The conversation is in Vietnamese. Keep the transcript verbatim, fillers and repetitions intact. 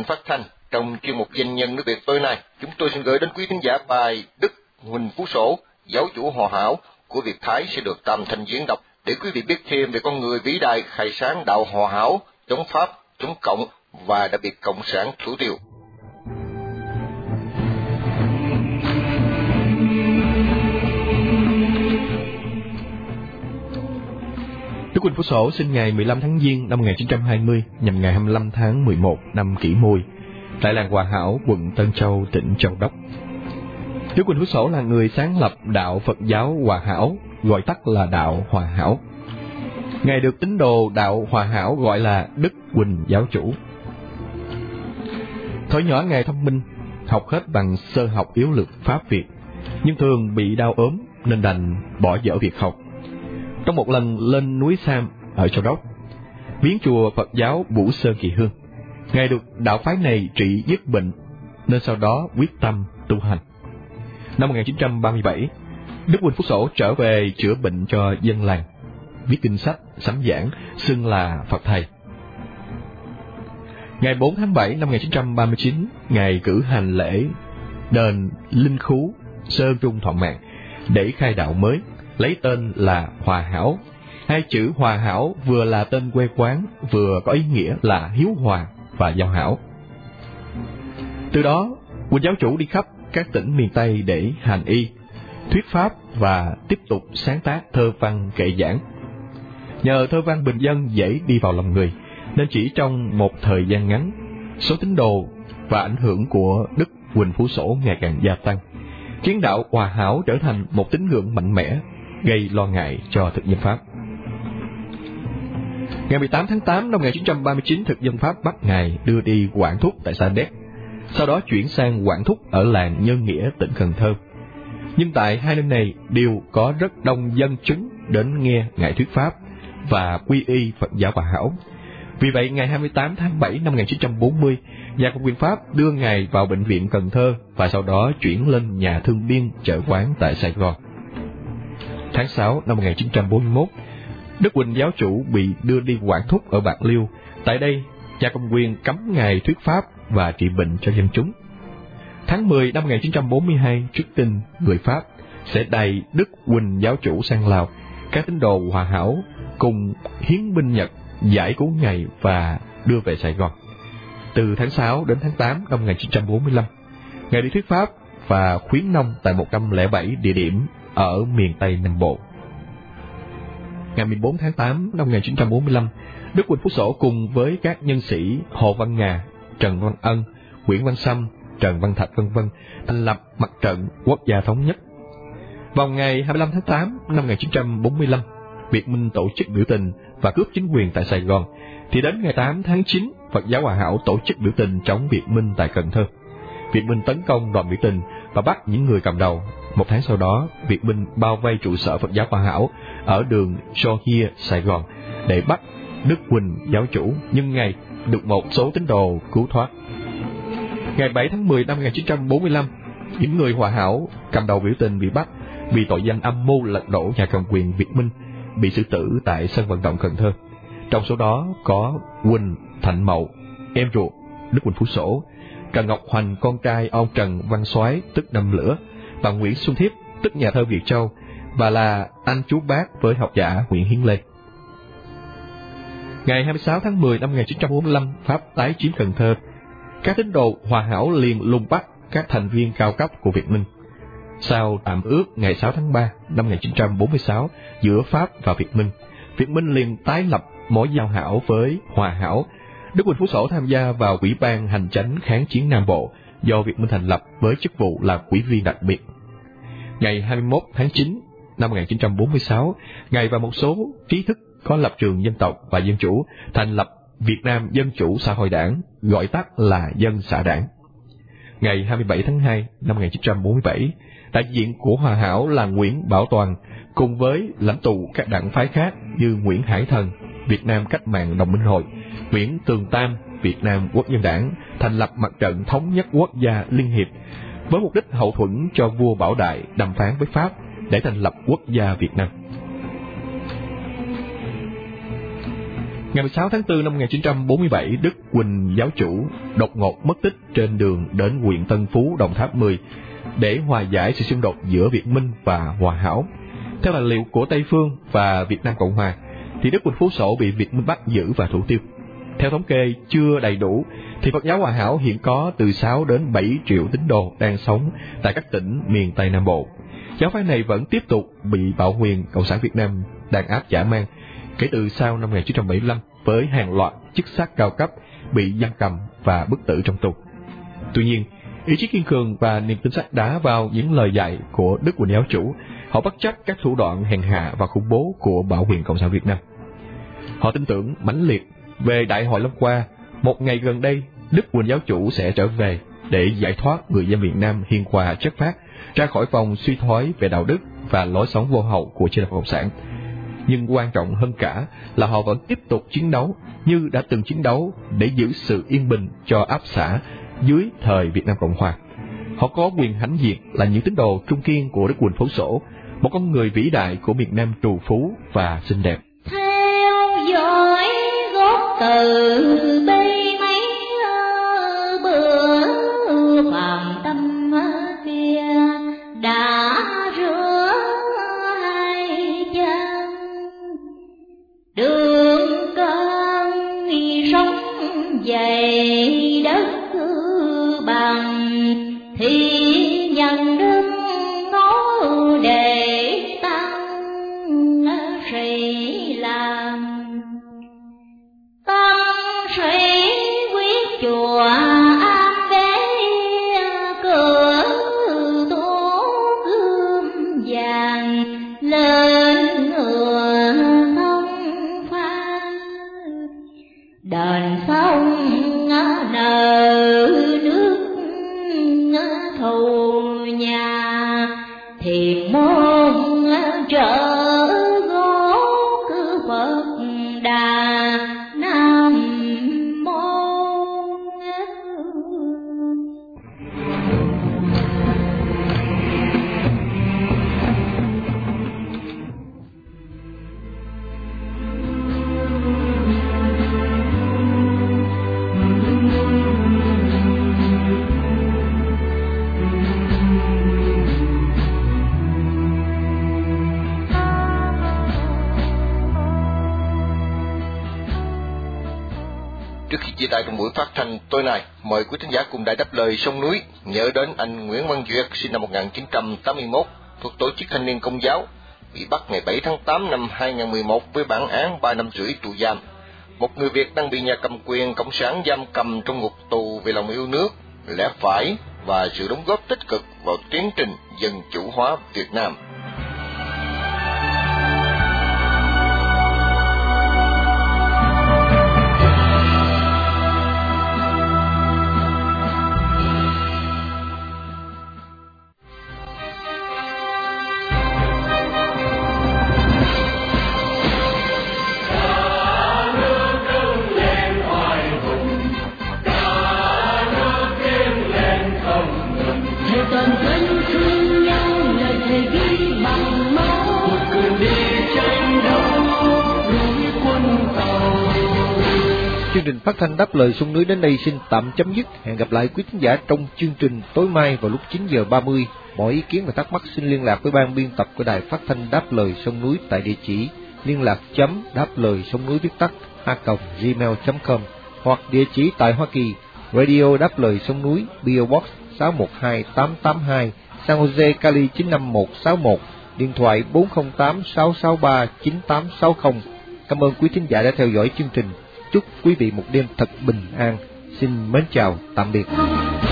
Viện Phát thanh. Trong chuyên mục Danh nhân nước Việt tối nay, chúng tôi xin gửi đến quý thính giả bài Đức Huỳnh Phú Sổ, giáo chủ Hòa Hảo của Việt Thái sẽ được Tam Thanh diễn đọc để quý vị biết thêm về con người vĩ đại khai sáng đạo Hòa Hảo, chống Pháp, chống Cộng và đặc biệt Cộng sản thủ tiêu. Đức Huỳnh Phú Sổ sinh ngày mười lăm tháng Giêng năm một nghìn chín trăm hai mươi, nhằm ngày hai mươi lăm tháng mười một năm Kỷ Mùi, tại làng Hòa Hảo, quận Tân Châu, tỉnh Châu Đốc. Đức Huỳnh Phú Sổ là người sáng lập đạo Phật giáo Hòa Hảo, gọi tắt là đạo Hòa Hảo. Ngài được tín đồ đạo Hòa Hảo gọi là Đức Huỳnh giáo chủ. Thời nhỏ Ngài thông minh, học hết bằng sơ học yếu lược Pháp Việt, nhưng thường bị đau ốm nên đành bỏ dở việc học. Trong một lần lên núi Sam ở Châu Đốc, viếng chùa Phật giáo Vũ Sơn Kỳ Hương, Ngài được đạo phái này trị dứt bệnh, nên sau đó quyết tâm tu hành. Năm một nghìn chín trăm ba mươi bảy, Đức Huỳnh Phú Sổ trở về chữa bệnh cho dân làng, viết kinh sách, sám giảng, xưng là Phật Thầy. Ngày bốn tháng bảy năm một nghìn chín trăm ba mươi chín, Ngài cử hành lễ đền Linh Khú, Sơn Trung Thọ Mạng để khai đạo mới, lấy tên là Hòa Hảo. Hai chữ Hòa Hảo vừa là tên quê quán, vừa có ý nghĩa là hiếu hòa và giao hảo. Từ đó, Huỳnh giáo chủ đi khắp các tỉnh miền Tây để hành y, thuyết pháp và tiếp tục sáng tác thơ văn kệ giảng. Nhờ thơ văn bình dân dễ đi vào lòng người, nên chỉ trong một thời gian ngắn, số tín đồ và ảnh hưởng của Đức Huỳnh Phú Sổ ngày càng gia tăng, khiến đạo Hòa Hảo trở thành một tín ngưỡng mạnh mẽ, gây lo ngại cho thực dân Pháp. Ngày mười tám tháng tám năm một nghìn chín trăm ba mươi chín, thực dân Pháp bắt Ngài đưa đi quản thúc tại Sa Đéc, sau đó chuyển sang quản thúc ở làng Nhân Nghĩa, tỉnh Cần Thơ. Nhưng tại hai nơi này đều có rất đông dân chúng đến nghe Ngài thuyết pháp và quy y Phật giáo Hòa Hảo. Vì vậy, ngày hai mươi tám tháng bảy năm một nghìn chín trăm bốn mươi, nhà cầm quyền Pháp đưa Ngài vào bệnh viện Cần Thơ và sau đó chuyển lên nhà thương biên chợ quán tại Sài Gòn. Tháng sáu năm một nghìn chín trăm bốn mươi mốt, Đức Huỳnh giáo chủ bị đưa đi quản thúc ở Bạc Liêu. Tại đây, nhà cầm quyền cấm Ngài thuyết pháp và trị bệnh cho dân chúng. Tháng mười năm một nghìn chín trăm bốn mươi hai, trước tin người Pháp sẽ đày Đức Huỳnh giáo chủ sang Lào, các tín đồ Hòa Hảo cùng hiến binh Nhật giải cứu Ngài và đưa về Sài Gòn. Từ tháng sáu đến tháng tám năm một nghìn chín trăm bốn mươi lăm, Ngài đi thuyết pháp và khuyến nông tại một trăm lẻ bảy địa điểm ở miền Tây Nam Bộ. Ngày mười bốn tháng tám năm một nghìn chín trăm bốn mươi lăm, Đức Huỳnh Phú Sổ cùng với các nhân sĩ Hồ Văn Ngà, Trần Văn Ân, Nguyễn Văn Sâm, Trần Văn Thạch vân vân thành lập Mặt trận Quốc gia Thống nhất. Vào ngày hai mươi lăm tháng tám năm một nghìn chín trăm bốn mươi lăm, Việt Minh tổ chức biểu tình và cướp chính quyền tại Sài Gòn, thì đến ngày tám tháng chín, Phật giáo Hòa Hảo tổ chức biểu tình chống Việt Minh tại Cần Thơ. Việt Minh tấn công đoàn biểu tình và bắt những người cầm đầu. Một tháng sau đó, Việt Minh bao vây trụ sở Phật giáo Hòa Hảo ở đường Sohia, Sài Gòn để bắt Đức Huỳnh giáo chủ, nhưng Ngài được một số tín đồ cứu thoát. Ngày bảy tháng mười năm một nghìn chín trăm bốn mươi lăm, những người Hòa Hảo cầm đầu biểu tình bị bắt vì tội danh âm mưu lật đổ nhà cầm quyền Việt Minh, bị xử tử tại sân vận động Cần Thơ. Trong số đó có Huỳnh Thạnh Mậu, em ruột Đức Huỳnh Phú Sổ, Trần Ngọc Hoành, con trai ông Trần Văn Soái tức Đâm Lửa, và Nguyễn Xuân Thiếp tức nhà thơ Việt Châu, và là anh chú bác với học giả Nguyễn Hiến Lê. Ngày hai mươi sáu tháng mười năm một nghìn chín trăm bốn mươi lăm, Pháp tái chiếm Cần Thơ. Các tín đồ Hòa Hảo liền lùng bắt các thành viên cao cấp của Việt Minh. Sau tạm ước ngày sáu tháng ba năm một nghìn chín trăm bốn mươi sáu giữa Pháp và Việt Minh, Việt Minh liền tái lập mối giao hảo với Hòa Hảo. Đức Huỳnh Phú Sổ tham gia vào Ủy ban Hành chánh kháng chiến Nam Bộ do Việt Minh thành lập với chức vụ là ủy viên đặc biệt. Ngày hai mươi mốt tháng chín năm một nghìn chín trăm bốn mươi sáu, Ngài và một số trí thức có lập trường dân tộc và dân chủ thành lập Việt Nam Dân Chủ Xã Hội Đảng, gọi tắt là Dân Xã Đảng. Ngày hai mươi bảy tháng hai năm một nghìn chín trăm bốn mươi bảy, đại diện của Hòa Hảo là Nguyễn Bảo Toàn cùng với lãnh tụ các đảng phái khác như Nguyễn Hải Thần, Việt Nam Cách mạng Đồng minh hội, Nguyễn Tường Tam, Việt Nam Quốc dân đảng, thành lập Mặt trận Thống nhất Quốc gia Liên hiệp với mục đích hậu thuẫn cho vua Bảo Đại đàm phán với Pháp để thành lập quốc gia Việt Nam. Ngày mười sáu tháng tư năm một nghìn chín trăm bốn mươi bảy, Đức Quỳnh giáo chủ đột ngột mất tích trên đường đến huyện Tân Phú, Đồng Tháp mười để hòa giải sự xung đột giữa Việt Minh và Hòa Hảo. Theo tài liệu của Tây Phương và Việt Nam Cộng Hòa, thì Đức Quỳnh Phú Sổ bị Việt Minh bắt giữ và thủ tiêu. Theo thống kê chưa đầy đủ, thì Phật giáo Hòa Hảo hiện có từ sáu đến bảy triệu tín đồ đang sống tại các tỉnh miền Tây Nam Bộ. Giáo phái này vẫn tiếp tục bị bạo quyền Cộng sản Việt Nam đàn áp dã man kể từ sau năm một nghìn chín trăm bảy mươi lăm, với hàng loạt chức sắc cao cấp bị giam cầm và bức tử trong tù. Tuy nhiên, ý chí kiên cường và niềm tin sắt đá vào những lời dạy của Đức Quỳnh giáo chủ, họ bất chấp các thủ đoạn hèn hạ và khủng bố của bạo quyền Cộng sản Việt Nam. Họ tin tưởng mãnh liệt về Đại hội Long Qua, một ngày gần đây Đức Quỳnh giáo chủ sẽ trở về để giải thoát người dân Việt Nam hiền hòa chất phác ra khỏi vòng suy thoái về đạo đức và lối sống vô hậu của chế độ cộng sản. Nhưng quan trọng hơn cả là họ vẫn tiếp tục chiến đấu như đã từng chiến đấu để giữ sự yên bình cho áp xã dưới thời Việt Nam Cộng Hòa. Họ có quyền hãnh diện là những tín đồ trung kiên của Đức Quỳnh Phú Sổ, một con người vĩ đại của miền Nam trù phú và xinh đẹp. Theo dõi gót từ đây mấy bữa phàm tâm kia đã rửa hai chân, đường cơn sống dày đất bằng thì nhận đức ngó để tăng sĩ làm tăng sĩ quyết chùa an đế cửa tố gươm vàng lên ngựa thông pha đền sông nở nước thù nhà thiền môn trở gót cứ Phật Đà Nam môn. Trước khi chia tay trong buổi phát thanh tối nay, mời quý thính giả cùng Đài Đáp Lời Sông Núi nhớ đến anh Nguyễn Văn Duyệt, sinh năm một nghìn chín trăm tám mươi mốt, thuộc tổ chức thanh niên Công giáo, bị bắt ngày bảy tháng tám năm hai nghìn không trăm mười một với bản án ba năm rưỡi tù giam. Một người Việt đang bị nhà cầm quyền Cộng sản giam cầm trong ngục tù vì lòng yêu nước, lẽ phải và sự đóng góp tích cực vào tiến trình dân chủ hóa Việt Nam. Chương trình phát thanh Đáp Lời Sông Núi đến đây xin tạm chấm dứt. Hẹn gặp lại quý thính giả trong chương trình tối mai vào lúc chín giờ ba mươi. Mọi ý kiến và thắc mắc xin liên lạc với ban biên tập của Đài Phát thanh Đáp Lời Sông Núi tại địa chỉ liên lạc chấm đáp lời sông núi viết tắt a còng gmail chấm com hoặc địa chỉ tại Hoa Kỳ, Radio Đáp Lời Sông Núi, pê ô Box sáu một hai tám tám hai, San Jose, Cali chín năm một sáu một, điện thoại bốn không tám sáu sáu ba chín tám sáu không. Cảm ơn quý thính giả đã theo dõi chương trình. Chúc quý vị một đêm thật bình an. Xin mến chào, tạm biệt.